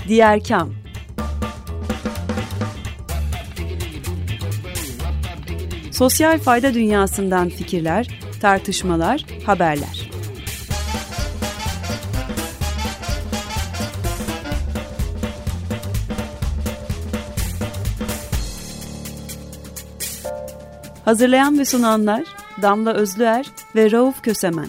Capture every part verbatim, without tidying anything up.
Diğer Kam. Sosyal fayda dünyasından fikirler, tartışmalar, haberler. Hazırlayan ve sunanlar Damla Özlüer ve Rauf Kösemen.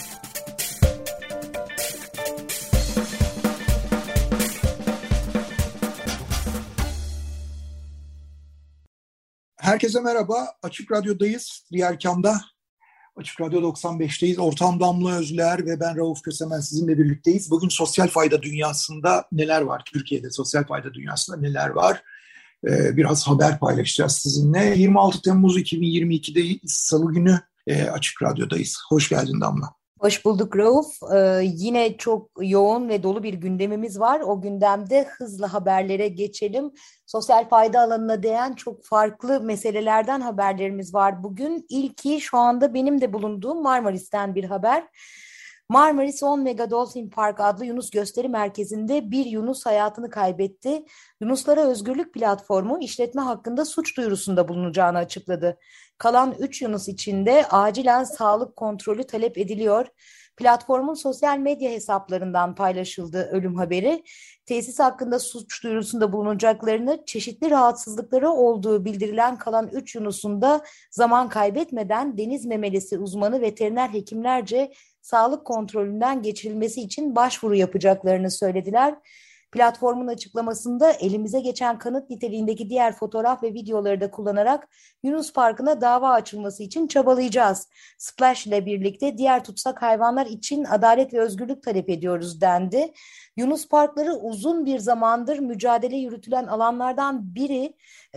Herkese merhaba. Açık Radyo'dayız. Diğer Kam'da. Açık Radyo doksan beşteyiz. Ortağım Damla Özlüer ve ben Rauf Kösemen sizinle birlikteyiz. Bugün sosyal fayda dünyasında neler var? Türkiye'de sosyal fayda dünyasında neler var? Ee, biraz haber paylaşacağız sizinle. yirmi altı Temmuz iki bin yirmi iki'deyiz. Salı günü e, Açık Radyo'dayız. Hoş geldin Damla. Hoş bulduk Rauf. Ee, yine çok yoğun ve dolu bir gündemimiz var. O gündemde hızlı haberlere geçelim. Sosyal fayda alanına değen çok farklı meselelerden haberlerimiz var bugün. İlki şu anda benim de bulunduğum Marmaris'ten bir haber. Marmaris on Mega Dolphin Park adlı Yunus Gösteri Merkezi'nde bir Yunus hayatını kaybetti. Yunuslara Özgürlük Platformu işletme hakkında suç duyurusunda bulunacağını açıkladı. Kalan üç Yunus için de acilen sağlık kontrolü talep ediliyor. Platformun sosyal medya hesaplarından paylaşıldı ölüm haberi. Tesis hakkında suç duyurusunda bulunacaklarını, çeşitli rahatsızlıkları olduğu bildirilen kalan üç Yunus'un da zaman kaybetmeden deniz memelisi uzmanı veteriner hekimlerce sağlık kontrolünden geçirilmesi için başvuru yapacaklarını söylediler. Platformun açıklamasında elimize geçen kanıt niteliğindeki diğer fotoğraf ve videoları da kullanarak Yunus Parkı'na dava açılması için çabalayacağız. Splash ile birlikte diğer tutsak hayvanlar için adalet ve özgürlük talep ediyoruz dendi. Yunus Parkları uzun bir zamandır mücadele yürütülen alanlardan biri,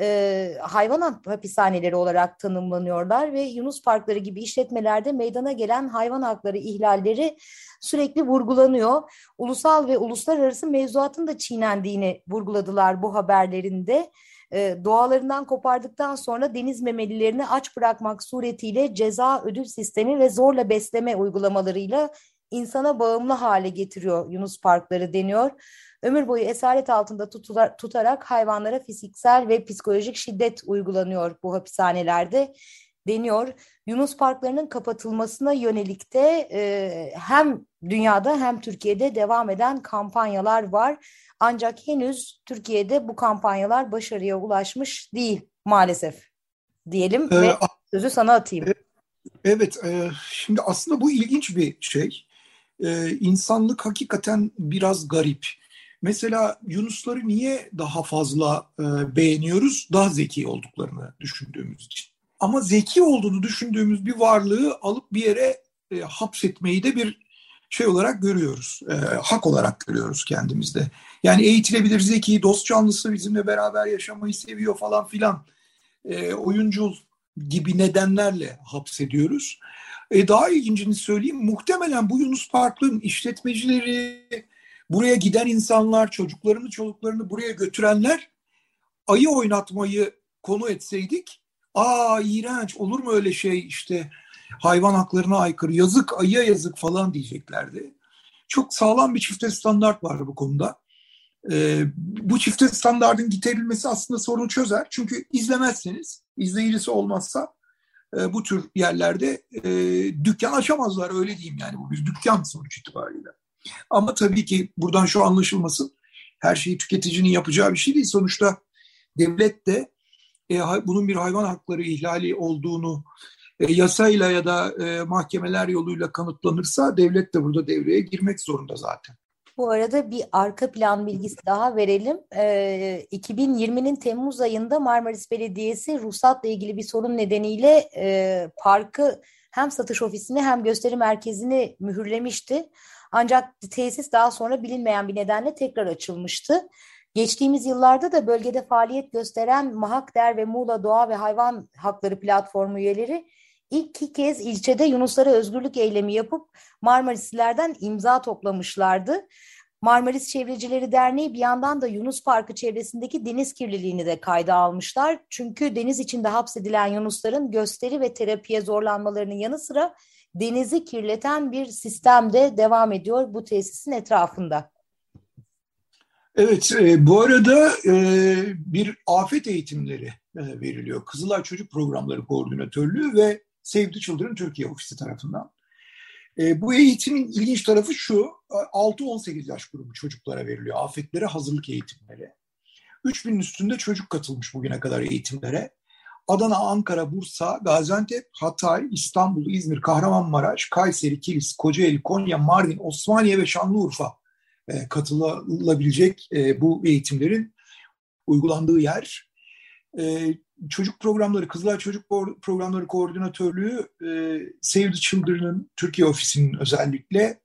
e, hayvan hapishaneleri olarak tanımlanıyorlar ve Yunus Parkları gibi işletmelerde meydana gelen hayvan hakları ihlalleri sürekli vurgulanıyor. Ulusal ve uluslararası mevzuatın da çiğnendiğini vurguladılar bu haberlerinde. E, doğalarından kopardıktan sonra deniz memelilerini aç bırakmak suretiyle ceza ödül sistemi ve zorla besleme uygulamalarıyla insana bağımlı hale getiriyor Yunus Parkları deniyor. Ömür boyu esaret altında tutular, tutarak hayvanlara fiziksel ve psikolojik şiddet uygulanıyor bu hapishanelerde deniyor. Yunus Parklarının kapatılmasına yönelik de e, hem dünyada hem Türkiye'de devam eden kampanyalar var. Ancak henüz Türkiye'de bu kampanyalar başarıya ulaşmış değil maalesef diyelim ee, ve sözü sana atayım. Evet, e, şimdi aslında bu ilginç bir şey. E, insanlık hakikaten biraz garip. Mesela Yunusları niye daha fazla e, beğeniyoruz? Daha zeki olduklarını düşündüğümüz için. Ama zeki olduğunu düşündüğümüz bir varlığı alıp bir yere e, hapsetmeyi de bir şey olarak görüyoruz. E, hak olarak görüyoruz kendimizde. Yani eğitilebilir, zeki, dost canlısı, bizimle beraber yaşamayı seviyor falan filan. E, oyuncu gibi nedenlerle hapsediyoruz. E, daha ilgincini söyleyeyim. Muhtemelen bu Yunus Parkı'nın işletmecileri, buraya giden insanlar, çocuklarını, çoluklarını buraya götürenler ayı oynatmayı konu etseydik, aa iğrenç, olur mu öyle şey, işte hayvan haklarına aykırı, yazık, ayıya yazık falan diyeceklerdi. Çok sağlam bir çifte standart var bu konuda. Ee, bu çifte standardın getirilmesi aslında sorunu çözer. Çünkü izlemezseniz, izleyicisi olmazsa e, bu tür yerlerde e, dükkan açamazlar, öyle diyeyim yani. Bu bir dükkan sonuç itibariyle. Ama tabii ki buradan şu anlaşılmasın, her şeyi tüketicinin yapacağı bir şey değil. Sonuçta devlet de e, bunun bir hayvan hakları ihlali olduğunu e, yasayla ya da e, mahkemeler yoluyla kanıtlanırsa devlet de burada devreye girmek zorunda zaten. Bu arada bir arka plan bilgisi daha verelim. E, iki bin yirminin Temmuz ayında Marmaris Belediyesi ruhsatla ilgili bir sorun nedeniyle e, parkı hem satış ofisini hem gösteri merkezini mühürlemişti. Ancak tesis daha sonra bilinmeyen bir nedenle tekrar açılmıştı. Geçtiğimiz yıllarda da bölgede faaliyet gösteren Mahakder ve Muğla Doğa ve Hayvan Hakları Platformu üyeleri ilk kez ilçede Yunuslara özgürlük eylemi yapıp Marmarislilerden imza toplamışlardı. Marmaris Çevrecileri Derneği bir yandan da Yunus Parkı çevresindeki deniz kirliliğini de kayda almışlar. Çünkü deniz içinde hapsedilen Yunusların gösteri ve terapiye zorlanmalarının yanı sıra denizi kirleten bir sistem de devam ediyor bu tesisin etrafında. Evet, e, bu arada e, bir afet eğitimleri e, veriliyor. Kızılay Çocuk Programları Koordinatörlüğü ve Save the Children Türkiye Ofisi tarafından. E, bu eğitimin ilginç tarafı şu, altı on sekiz yaş grubu çocuklara veriliyor. Afetlere hazırlık eğitimleri. üç binin üstünde çocuk katılmış bugüne kadar eğitimlere. Adana, Ankara, Bursa, Gaziantep, Hatay, İstanbul, İzmir, Kahramanmaraş, Kayseri, Kilis, Kocaeli, Konya, Mardin, Osmaniye ve Şanlıurfa e, katılabilecek e, bu eğitimlerin uygulandığı yer. E, çocuk programları, Kızılay Çocuk Programları Koordinatörlüğü, e, Save the Children'ın Türkiye Ofisi'nin özellikle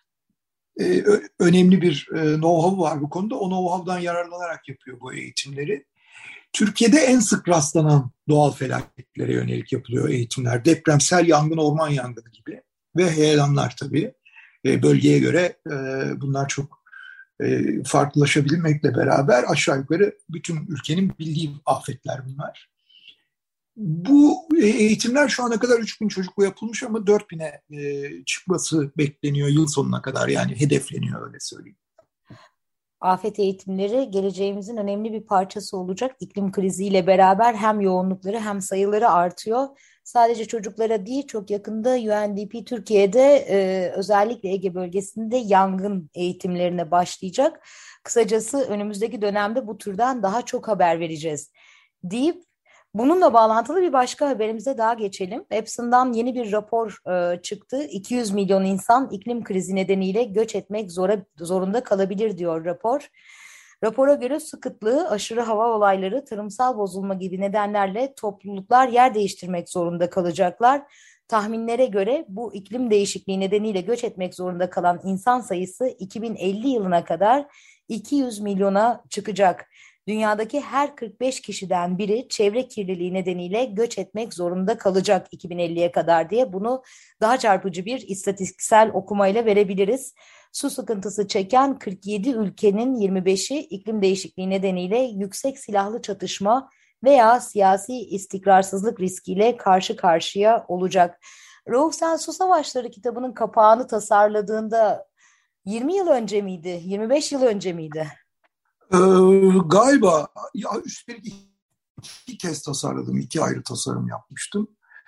e, önemli bir e, know-how var bu konuda. O know-how'dan yararlanarak yapıyor bu eğitimleri. Türkiye'de en sık rastlanan doğal felaketlere yönelik yapılıyor eğitimler. Depremsel yangın, orman yangını gibi ve heyelanlar tabii. E, bölgeye göre e, bunlar çok e, farklılaşabilmekle beraber aşağı yukarı bütün ülkenin bildiği afetler bunlar. Bu eğitimler şu ana kadar üç bin çocukla yapılmış ama dört bine e, çıkması bekleniyor yıl sonuna kadar, yani hedefleniyor, öyle söyleyeyim. Afet eğitimleri geleceğimizin önemli bir parçası olacak. İklim kriziyle beraber hem yoğunlukları hem sayıları artıyor. Sadece çocuklara değil, çok yakında U N D P Türkiye'de e, özellikle Ege bölgesinde yangın eğitimlerine başlayacak. Kısacası önümüzdeki dönemde bu türden daha çok haber vereceğiz deyip bununla bağlantılı bir başka haberimize daha geçelim. Epson'dan yeni bir rapor e, çıktı. iki yüz milyon insan iklim krizi nedeniyle göç etmek zora, zorunda kalabilir diyor rapor. Rapora göre su kıtlığı, aşırı hava olayları, tarımsal bozulma gibi nedenlerle topluluklar yer değiştirmek zorunda kalacaklar. Tahminlere göre bu iklim değişikliği nedeniyle göç etmek zorunda kalan insan sayısı iki bin elli yılına kadar iki yüz milyona çıkacak. Dünyadaki her kırk beş kişiden biri çevre kirliliği nedeniyle göç etmek zorunda kalacak iki bin elliye kadar diye, bunu daha çarpıcı bir istatistiksel okumayla verebiliriz. Su sıkıntısı çeken kırk yedi ülkenin yirmi beşi iklim değişikliği nedeniyle yüksek silahlı çatışma veya siyasi istikrarsızlık riskiyle karşı karşıya olacak. Rauf, sen Su Savaşları kitabının kapağını tasarladığında yirmi yıl önce miydi, yirmi beş yıl önce miydi? Ee, galiba ya, üstelik iki kez tasarladım, iki ayrı tasarım yapmıştım.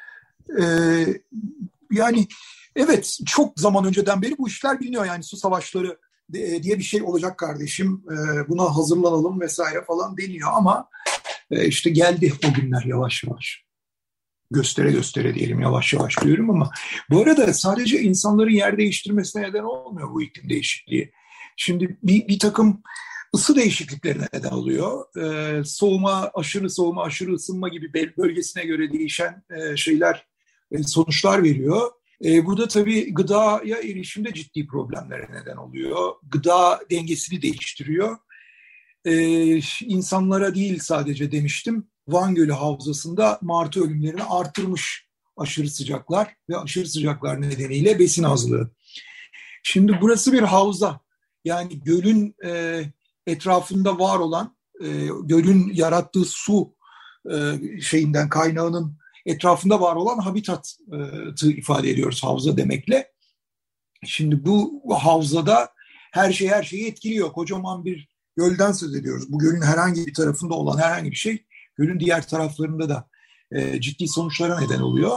Ee, yani evet, çok zaman önceden beri bu işler biliniyor, yani su savaşları diye bir şey olacak kardeşim, ee, buna hazırlanalım vesaire falan deniyor ama e, işte geldi o günler yavaş yavaş. Göstere göstere diyelim, yavaş yavaş diyorum ama bu arada sadece insanların yer değiştirmesine neden olmuyor bu iklim değişikliği. Şimdi bir, bir takım ısı değişikliklerine neden oluyor. Ee, soğuma, aşırı soğuma, aşırı ısınma gibi bölgesine göre değişen e, şeyler, e, sonuçlar veriyor. E, bu da tabii gıdaya erişimde ciddi problemlere neden oluyor. Gıda dengesini değiştiriyor. E, insanlara değil sadece demiştim, Van Gölü Havzası'nda martı ölümlerini artırmış aşırı sıcaklar ve aşırı sıcaklar nedeniyle besin azlığı. Şimdi burası bir havza. Yani gölün e, etrafında var olan, e, gölün yarattığı su e, şeyinden, kaynağının etrafında var olan habitatı ifade ediyoruz havza demekle. Şimdi bu havzada her şey her şeyi etkiliyor. Kocaman bir gölden söz ediyoruz. Bu gölün herhangi bir tarafında olan herhangi bir şey gölün diğer taraflarında da e, ciddi sonuçlara neden oluyor.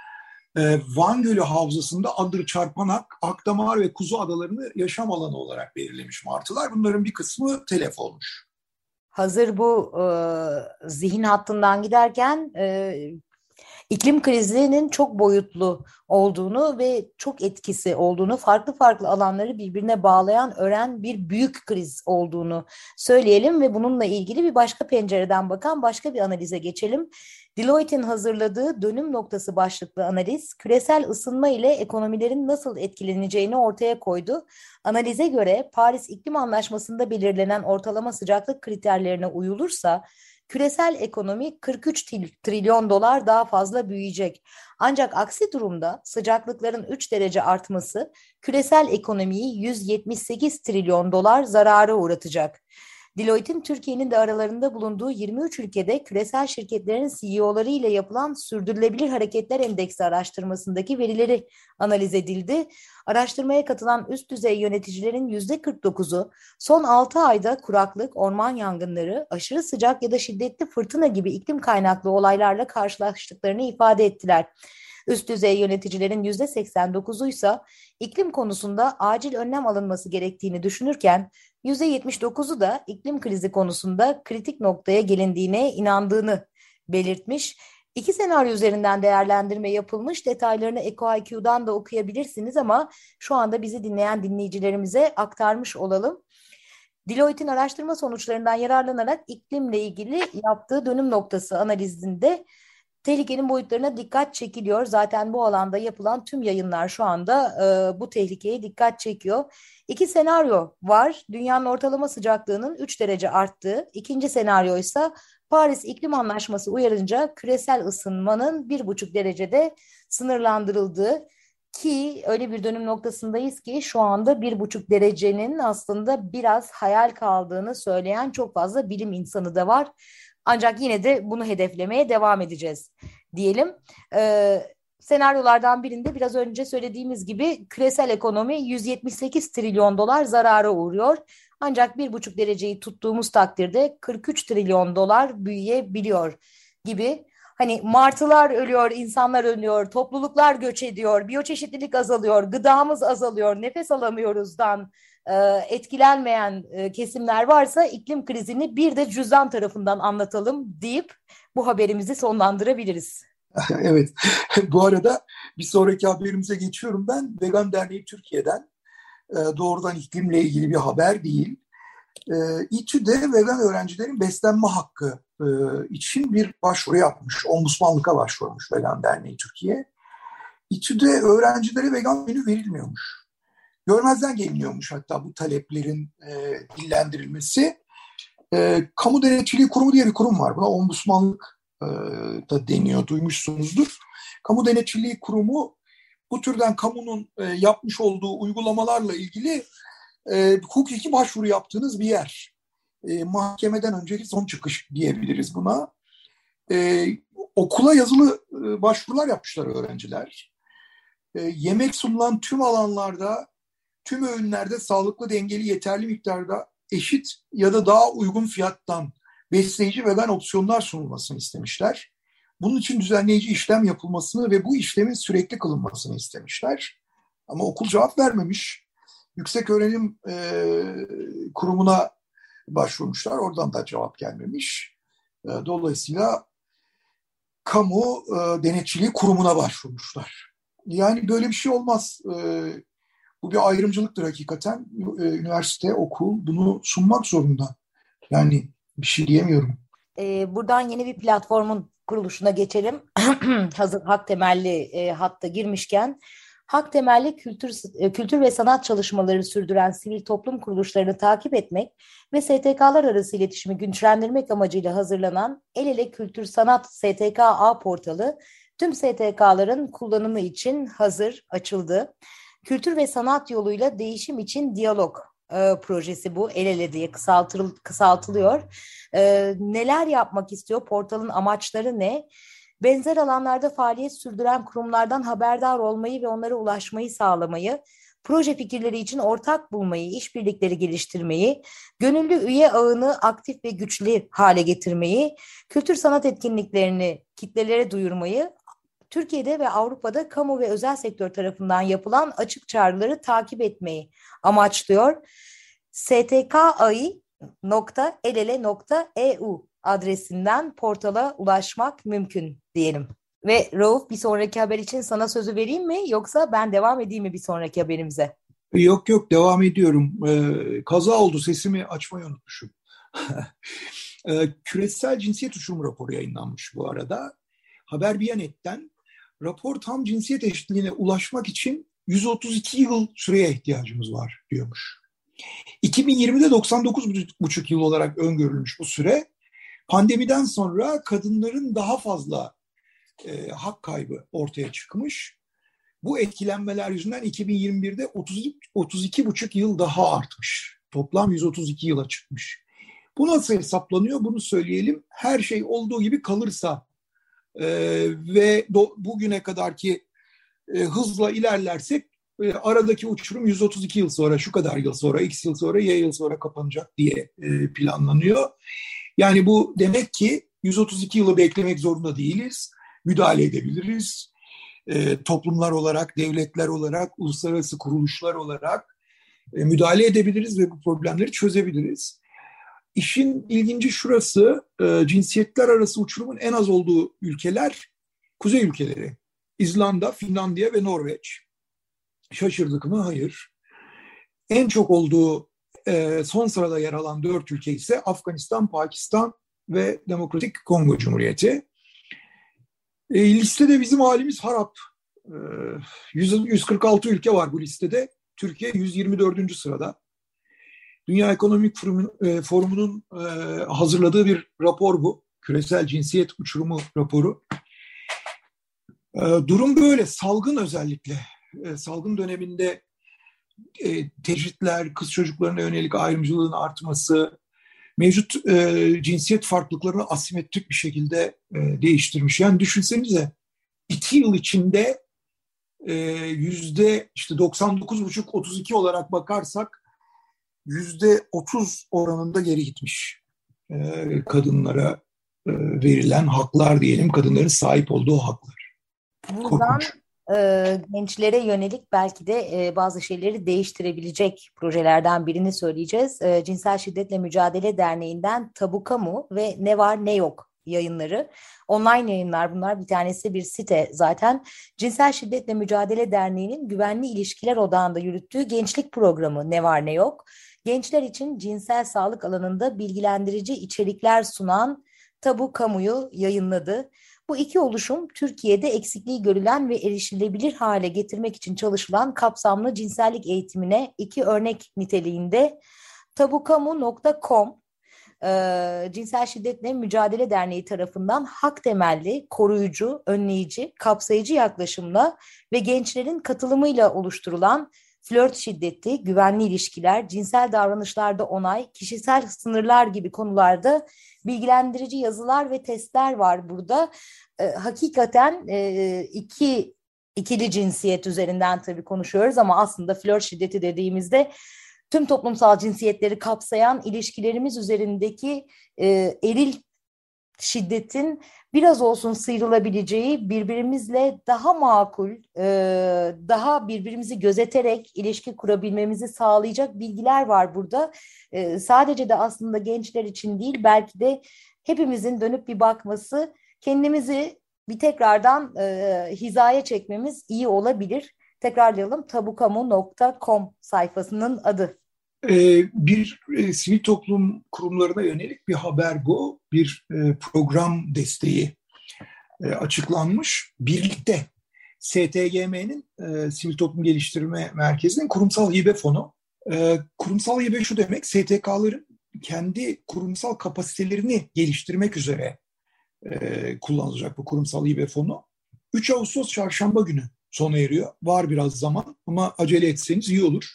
E, Van Gölü Havzası'nda Adır, Çarpanak, Akdamar ve Kuzu adalarını yaşam alanı olarak belirlemiş martılar. Bunların bir kısmı telef olmuş. Hazır bu e, zihin hattından giderken e, iklim krizinin çok boyutlu olduğunu ve çok etkisi olduğunu, farklı farklı alanları birbirine bağlayan, ören bir büyük kriz olduğunu söyleyelim ve bununla ilgili bir başka pencereden bakan başka bir analize geçelim. Deloitte'in hazırladığı Dönüm Noktası başlıklı analiz, küresel ısınma ile ekonomilerin nasıl etkileneceğini ortaya koydu. Analize göre Paris İklim Anlaşması'nda belirlenen ortalama sıcaklık kriterlerine uyulursa, küresel ekonomi kırk üç trilyon dolar daha fazla büyüyecek. Ancak aksi durumda sıcaklıkların üç derece artması küresel ekonomiyi yüz yetmiş sekiz trilyon dolar zarara uğratacak. Deloitte'in Türkiye'nin de aralarında bulunduğu yirmi üç ülkede küresel şirketlerin C E O'ları ile yapılan Sürdürülebilir Hareketler Endeksi araştırmasındaki verileri analiz edildi. Araştırmaya katılan üst düzey yöneticilerin yüzde kırk dokuzu son altı ayda kuraklık, orman yangınları, aşırı sıcak ya da şiddetli fırtına gibi iklim kaynaklı olaylarla karşılaştıklarını ifade ettiler. Üst düzey yöneticilerin yüzde seksen dokuzuysa iklim konusunda acil önlem alınması gerektiğini düşünürken yüzde yetmiş dokuzu da iklim krizi konusunda kritik noktaya gelindiğine inandığını belirtmiş. İki senaryo üzerinden değerlendirme yapılmış. Detaylarını Eko I Q'dan da okuyabilirsiniz ama şu anda bizi dinleyen dinleyicilerimize aktarmış olalım. Deloitte'in araştırma sonuçlarından yararlanarak iklimle ilgili yaptığı dönüm noktası analizinde tehlikenin boyutlarına dikkat çekiliyor. Zaten bu alanda yapılan tüm yayınlar şu anda e, bu tehlikeye dikkat çekiyor. İki senaryo var. Dünyanın ortalama sıcaklığının üç derece arttığı. İkinci senaryo ise Paris İklim Anlaşması uyarınca küresel ısınmanın bir buçuk derecede sınırlandırıldığı. Ki öyle bir dönüm noktasındayız ki şu anda bir buçuk derecenin aslında biraz hayal kaldığını söyleyen çok fazla bilim insanı da var. Ancak yine de bunu hedeflemeye devam edeceğiz diyelim. Ee, senaryolardan birinde biraz önce söylediğimiz gibi küresel ekonomi yüz yetmiş sekiz trilyon dolar zarara uğruyor. Ancak bir buçuk dereceyi tuttuğumuz takdirde kırk üç trilyon dolar büyüyebiliyor gibi. Hani martılar ölüyor, insanlar ölüyor, topluluklar göç ediyor, biyoçeşitlilik azalıyor, gıdamız azalıyor, nefes alamıyoruzdan etkilenmeyen kesimler varsa iklim krizini bir de cüzdan tarafından anlatalım deyip bu haberimizi sonlandırabiliriz. Evet, bu arada bir sonraki haberimize geçiyorum ben. Vegan Derneği Türkiye'den doğrudan iklimle ilgili bir haber değil. İTÜ'de vegan öğrencilerin beslenme hakkı için bir başvuru yapmış. Ombudsmanlığa başvurmuş Vegan Derneği Türkiye. İTÜ'de öğrencilere vegan menü verilmiyormuş. Görmezden geliniyormuş hatta bu taleplerin e, dillendirilmesi. E, Kamu Denetçiliği Kurumu diye bir kurum var. Buna ombudsmanlık e, da deniyor, duymuşsunuzdur. Kamu Denetçiliği Kurumu bu türden kamunun e, yapmış olduğu uygulamalarla ilgili e, hukuki başvuru yaptığınız bir yer. E, mahkemeden önceki son çıkış diyebiliriz buna. E, okula yazılı e, başvurular yapmışlar öğrenciler. E, yemek sunulan tüm alanlarda, tüm öğünlerde sağlıklı, dengeli, yeterli miktarda eşit ya da daha uygun fiyattan besleyici vegan opsiyonlar sunulmasını istemişler. Bunun için düzenleyici işlem yapılmasını ve bu işlemin sürekli kılınmasını istemişler. Ama okul cevap vermemiş. Yükseköğrenim e, kurumuna başvurmuşlar. Oradan da cevap gelmemiş. E, dolayısıyla kamu e, denetçiliği kurumuna başvurmuşlar. Yani böyle bir şey olmaz. E, bu bir ayrımcılıktır hakikaten. E, üniversite, okul bunu sunmak zorunda. Yani bir şey diyemiyorum. E, buradan yeni bir platformun kuruluşuna geçelim. Hazır hak temelli e, hatta girmişken. Hak temelli kültür, kültür ve sanat çalışmaları sürdüren sivil toplum kuruluşlarını takip etmek ve S T K'lar arası iletişimi güçlendirmek amacıyla hazırlanan El Ele Kültür Sanat S T K A portalı tüm S T K'ların kullanımı için hazır açıldı. Kültür ve sanat yoluyla değişim için diyalog e, projesi bu. El Ele diye kısaltıl, kısaltılıyor. E, neler yapmak istiyor? Portalın amaçları ne? Benzer alanlarda faaliyet sürdüren kurumlardan haberdar olmayı ve onlara ulaşmayı sağlamayı, proje fikirleri için ortak bulmayı, işbirlikleri geliştirmeyi, gönüllü üye ağını aktif ve güçlü hale getirmeyi, kültür sanat etkinliklerini kitlelere duyurmayı, Türkiye'de ve Avrupa'da kamu ve özel sektör tarafından yapılan açık çağrıları takip etmeyi amaçlıyor. S T K A I nokta elele nokta e u adresinden portala ulaşmak mümkün diyelim. Ve Rauf, bir sonraki haber için sana sözü vereyim mi yoksa ben devam edeyim mi bir sonraki haberimize? Yok yok devam ediyorum. Ee, kaza oldu, sesimi açmayı unutmuşum. ee, küresel cinsiyet uçurumu raporu yayınlanmış bu arada. Haber Biyanet'ten rapor tam cinsiyet eşitliğine ulaşmak için yüz otuz iki yıl süreye ihtiyacımız var diyormuş. iki bin yirmide doksan dokuz buçuk yıl olarak öngörülmüş bu süre. Pandemiden sonra kadınların daha fazla e, hak kaybı ortaya çıkmış. Bu etkilenmeler yüzünden iki bin yirmi birde otuz iki buçuk yıl daha artmış. Toplam yüz otuz iki yıla çıkmış. Bu nasıl hesaplanıyor? Bunu söyleyelim. Her şey olduğu gibi kalırsa e, ve do, bugüne kadarki e, hızla ilerlersek e, aradaki uçurum yüz otuz iki yıl sonra, şu kadar yıl sonra, X yıl sonra, Y yıl sonra kapanacak diye e, planlanıyor. Yani bu demek ki yüz otuz iki yılı beklemek zorunda değiliz. Müdahale edebiliriz. E, toplumlar olarak, devletler olarak, uluslararası kuruluşlar olarak e, müdahale edebiliriz ve bu problemleri çözebiliriz. İşin ilginci şurası, e, cinsiyetler arası uçurumun en az olduğu ülkeler kuzey ülkeleri. İzlanda, Finlandiya ve Norveç. Şaşırdık mı? Hayır. En çok olduğu e, son sırada yer alan dört ülke ise Afganistan, Pakistan ve Demokratik Kongo Cumhuriyeti. E, listede bizim halimiz harap. E, yüz kırk altı ülke var bu listede. Türkiye yüz yirmi dördüncü sırada. Dünya Ekonomik Forumu'nun e, hazırladığı bir rapor bu. Küresel cinsiyet uçurumu raporu. E, durum böyle. Salgın özellikle. E, salgın döneminde e, tecritler, kız çocuklarına yönelik ayrımcılığın artması, mevcut e, cinsiyet farklılıklarını asimetrik bir şekilde e, değiştirmiş. Yani düşünsenize iki yıl içinde e, yüzde işte doksan dokuz buçuk otuz iki olarak bakarsak yüzde otuz oranında geri gitmiş e, kadınlara e, verilen haklar diyelim, kadınların sahip olduğu haklar. Buradan e, gençlere yönelik belki de e, bazı şeyleri değiştirebilecek projelerden birini söyleyeceğiz. E, Cinsel Şiddetle Mücadele Derneği'nden Tabu Kamu ve Ne Var Ne Yok yayınları. Online yayınlar bunlar. Bir tanesi bir site zaten. Cinsel Şiddetle Mücadele Derneği'nin Güvenli İlişkiler Odağı'nda yürüttüğü gençlik programı Ne Var Ne Yok. Gençler için cinsel sağlık alanında bilgilendirici içerikler sunan Tabu Kamu'yu yayınladı. Bu iki oluşum Türkiye'de eksikliği görülen ve erişilebilir hale getirmek için çalışılan kapsamlı cinsellik eğitimine iki örnek niteliğinde. tabukamu nokta com e, Cinsel Şiddetle Mücadele Derneği tarafından hak temelli, koruyucu, önleyici, kapsayıcı yaklaşımla ve gençlerin katılımıyla oluşturulan flört şiddeti, güvenli ilişkiler, cinsel davranışlarda onay, kişisel sınırlar gibi konularda bilgilendirici yazılar ve testler var burada. E, hakikaten e, iki ikili cinsiyet üzerinden tabii konuşuyoruz ama aslında flört şiddeti dediğimizde tüm toplumsal cinsiyetleri kapsayan ilişkilerimiz üzerindeki e, eril şiddetin biraz olsun sıyrılabileceği, birbirimizle daha makul, e, daha birbirimizi gözeterek ilişki kurabilmemizi sağlayacak bilgiler var burada. E, sadece de aslında gençler için değil, belki de hepimizin dönüp bir bakması, kendimizi bir tekrardan e, hizaya çekmemiz iyi olabilir. Tekrarlayalım, tabukamu nokta com sayfasının adı. Ee, bir e, sivil toplum kurumlarına yönelik bir haber bu. Bir e, program desteği e, açıklanmış. Birlikte S T G M'nin e, Sivil Toplum Geliştirme Merkezi'nin kurumsal hibe fonu. E, kurumsal hibe şu demek, S T K'ların kendi kurumsal kapasitelerini geliştirmek üzere e, kullanılacak bu kurumsal hibe fonu. üç Ağustos çarşamba günü sona eriyor. Var biraz zaman ama acele etseniz iyi olur.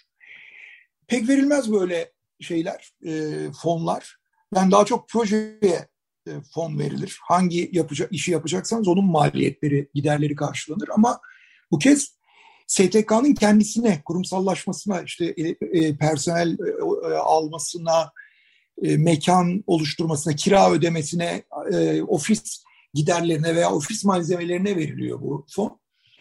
Pek verilmez böyle şeyler, e, fonlar. Yani daha çok projeye e, fon verilir. Hangi yapacak, işi yapacaksanız onun maliyetleri, giderleri karşılanır. Ama bu kez S T K'nın kendisine, kurumsallaşmasına, işte e, e, personel e, almasına, e, mekan oluşturmasına, kira ödemesine, e, ofis giderlerine veya ofis malzemelerine veriliyor bu fon.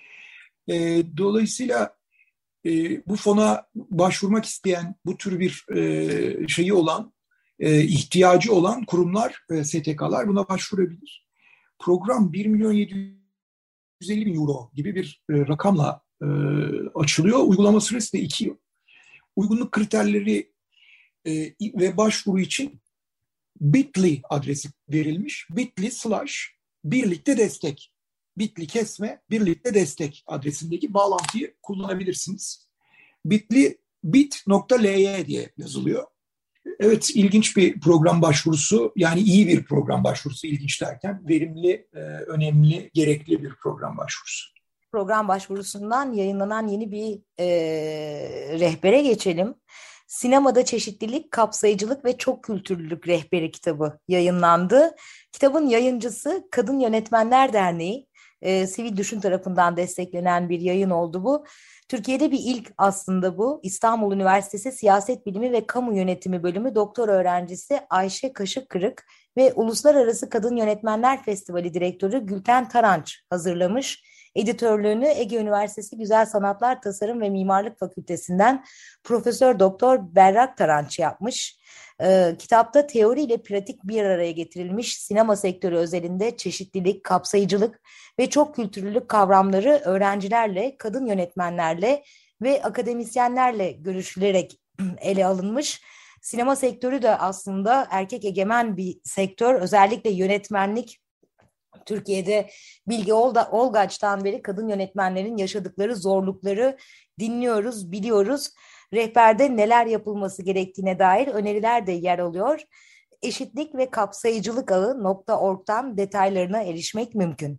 E, dolayısıyla E, bu fona başvurmak isteyen, bu tür bir e, şeyi olan, e, ihtiyacı olan kurumlar, e, S T K'lar buna başvurabilir. Program bir milyon yedi yüz elli bin euro gibi bir e, rakamla e, açılıyor. Uygulama süresi de iki yıl. Uygunluk kriterleri e, ve başvuru için bit.ly adresi verilmiş. bit.ly slash birlikte destek. Bitly kesme, birlikte destek adresindeki bağlantıyı kullanabilirsiniz. Bitly bit.ly diye yazılıyor. Evet, ilginç bir program başvurusu, yani iyi bir program başvurusu, ilginç derken verimli, önemli, gerekli bir program başvurusu. Program başvurusundan yayınlanan yeni bir e, rehbere geçelim. Sinemada Çeşitlilik, Kapsayıcılık ve Çok Kültürlülük Rehberi kitabı yayınlandı. Kitabın yayıncısı Kadın Yönetmenler Derneği, e, Sivil Düşün tarafından desteklenen bir yayın oldu bu. Türkiye'de bir ilk aslında bu. İstanbul Üniversitesi Siyaset Bilimi ve Kamu Yönetimi Bölümü doktor öğrencisi Ayşe Kaşıkkırık ve Uluslararası Kadın Yönetmenler Festivali Direktörü Gülten Taranç hazırlamış. Editörlüğünü Ege Üniversitesi Güzel Sanatlar Tasarım ve Mimarlık Fakültesinden Profesör Doktor Berrak Taranç yapmış. Ee, kitapta teori ile pratik bir araya getirilmiş sinema sektörü özelinde çeşitlilik, kapsayıcılık ve çok kültürlülük kavramları öğrencilerle, kadın yönetmenlerle ve akademisyenlerle görüşülerek ele alınmış. Sinema sektörü de aslında erkek egemen bir sektör. Özellikle yönetmenlik Türkiye'de Bilge Olgaç'tan beri kadın yönetmenlerin yaşadıkları zorlukları dinliyoruz, biliyoruz. Rehberde neler yapılması gerektiğine dair öneriler de yer alıyor. Eşitlik ve kapsayıcılık ağı nokta org'dan detaylarına erişmek mümkün.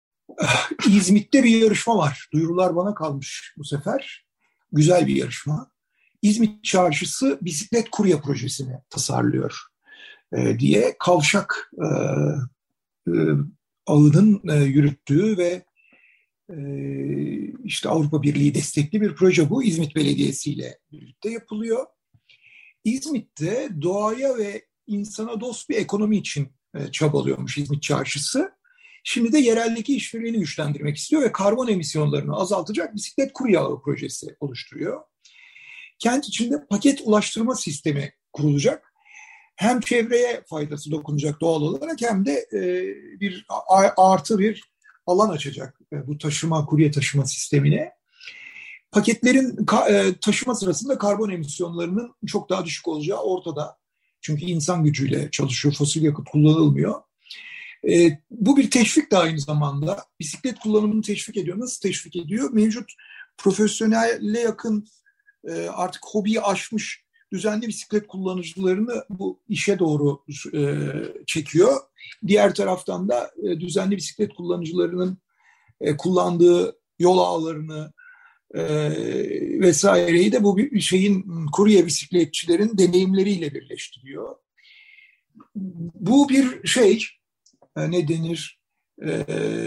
İzmit'te bir yarışma var. Duyurular bana kalmış bu sefer. Güzel bir yarışma. İzmit Çarşısı bisiklet kurye projesini tasarlıyor e, diye Kavşak e, e, ağının e, yürüttüğü ve e, işte Avrupa Birliği destekli bir proje bu. İzmit Belediyesi ile birlikte yapılıyor. İzmit'te doğaya ve insana dost bir ekonomi için e, çabalıyormuş İzmit Çarşısı. Şimdi de yereldeki işbirliğini güçlendirmek istiyor ve karbon emisyonlarını azaltacak bisiklet kurye ağı projesi oluşturuyor. Kent içinde paket ulaştırma sistemi kurulacak. Hem çevreye faydası dokunacak doğal olarak hem de e, bir artı bir alan açacak e, bu taşıma, kurye taşıma sistemine. Paketlerin ka, e, taşıma sırasında karbon emisyonlarının çok daha düşük olacağı ortada. Çünkü insan gücüyle çalışıyor, fosil yakıt kullanılmıyor. E, bu bir teşvik de aynı zamanda. Bisiklet kullanımını teşvik ediyor. Nasıl teşvik ediyor? Mevcut profesyonelle yakın e, artık hobiyi aşmış düzenli bisiklet kullanıcılarını bu işe doğru e, çekiyor. Diğer taraftan da e, düzenli bisiklet kullanıcılarının e, kullandığı yol ağlarını e, vesaireyi de bu bir şeyin kurye bisikletçilerin deneyimleriyle birleştiriyor. Bu bir şey e, ne denir e,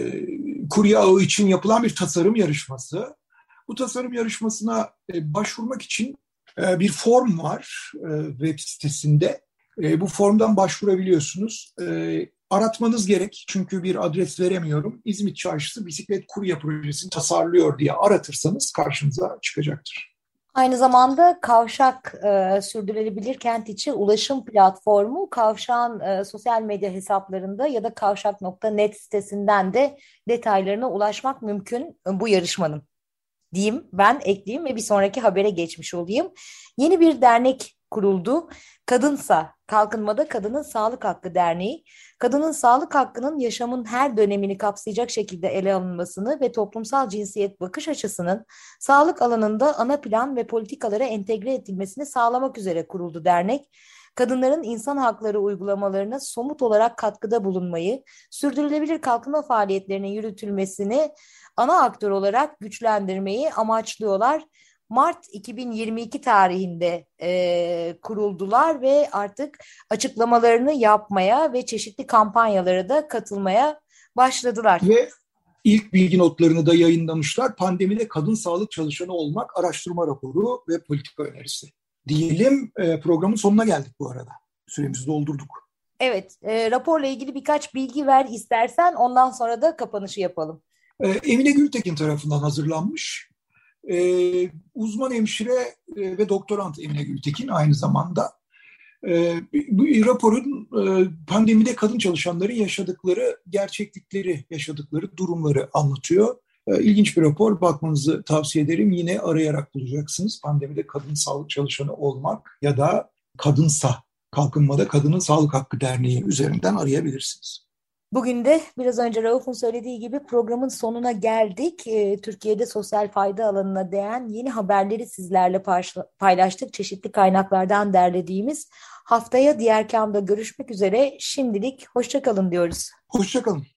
kurye ağı için yapılan bir tasarım yarışması. Bu tasarım yarışmasına e, başvurmak için bir form var web sitesinde. Bu formdan başvurabiliyorsunuz. Aratmanız gerek çünkü bir adres veremiyorum. İzmit Çarşısı Bisiklet Kurye Projesi'ni tasarlıyor diye aratırsanız karşınıza çıkacaktır. Aynı zamanda Kavşak e, Sürdürülebilir Kent İçi Ulaşım Platformu Kavşak'ın e, sosyal medya hesaplarında ya da kavşak nokta net sitesinden de detaylarına ulaşmak mümkün bu yarışmanın. Diyeyim, ben ekleyeyim ve bir sonraki habere geçmiş olayım. Yeni bir dernek kuruldu. Kadınsa, Kalkınmada Kadının Sağlık Hakkı Derneği, kadının sağlık hakkının yaşamın her dönemini kapsayacak şekilde ele alınmasını ve toplumsal cinsiyet bakış açısının sağlık alanında ana plan ve politikalara entegre edilmesini sağlamak üzere kuruldu dernek. Kadınların insan hakları uygulamalarına somut olarak katkıda bulunmayı, sürdürülebilir kalkınma faaliyetlerinin yürütülmesini ana aktör olarak güçlendirmeyi amaçlıyorlar. Mart iki bin yirmi iki tarihinde e, kuruldular ve artık açıklamalarını yapmaya ve çeşitli kampanyalara da katılmaya başladılar. Ve ilk bilgi notlarını da yayınlamışlar. Pandemide kadın sağlık çalışanı olmak araştırma raporu ve politika önerisi. Diyelim e, programın sonuna geldik bu arada. Süremizi doldurduk. Evet, e, raporla ilgili birkaç bilgi ver istersen ondan sonra da kapanışı yapalım. E, Emine Gültekin tarafından hazırlanmış. E, uzman hemşire e, ve doktorant Emine Gültekin aynı zamanda. E, bu raporun e, pandemide kadın çalışanların yaşadıkları gerçeklikleri, yaşadıkları durumları anlatıyor. E, ilginç bir rapor, bakmanızı tavsiye ederim. Yine arayarak bulacaksınız. Pandemide kadın sağlık çalışanı olmak ya da kadınsa, Kalkınmada Kadının Sağlık Hakkı Derneği üzerinden arayabilirsiniz. Bugün de biraz önce Rauf'un söylediği gibi programın sonuna geldik. Türkiye'de sosyal fayda alanına değen yeni haberleri sizlerle paylaştık. Çeşitli kaynaklardan derlediğimiz. Haftaya diğer kamda görüşmek üzere. Şimdilik hoşça kalın diyoruz. Hoşça kalın.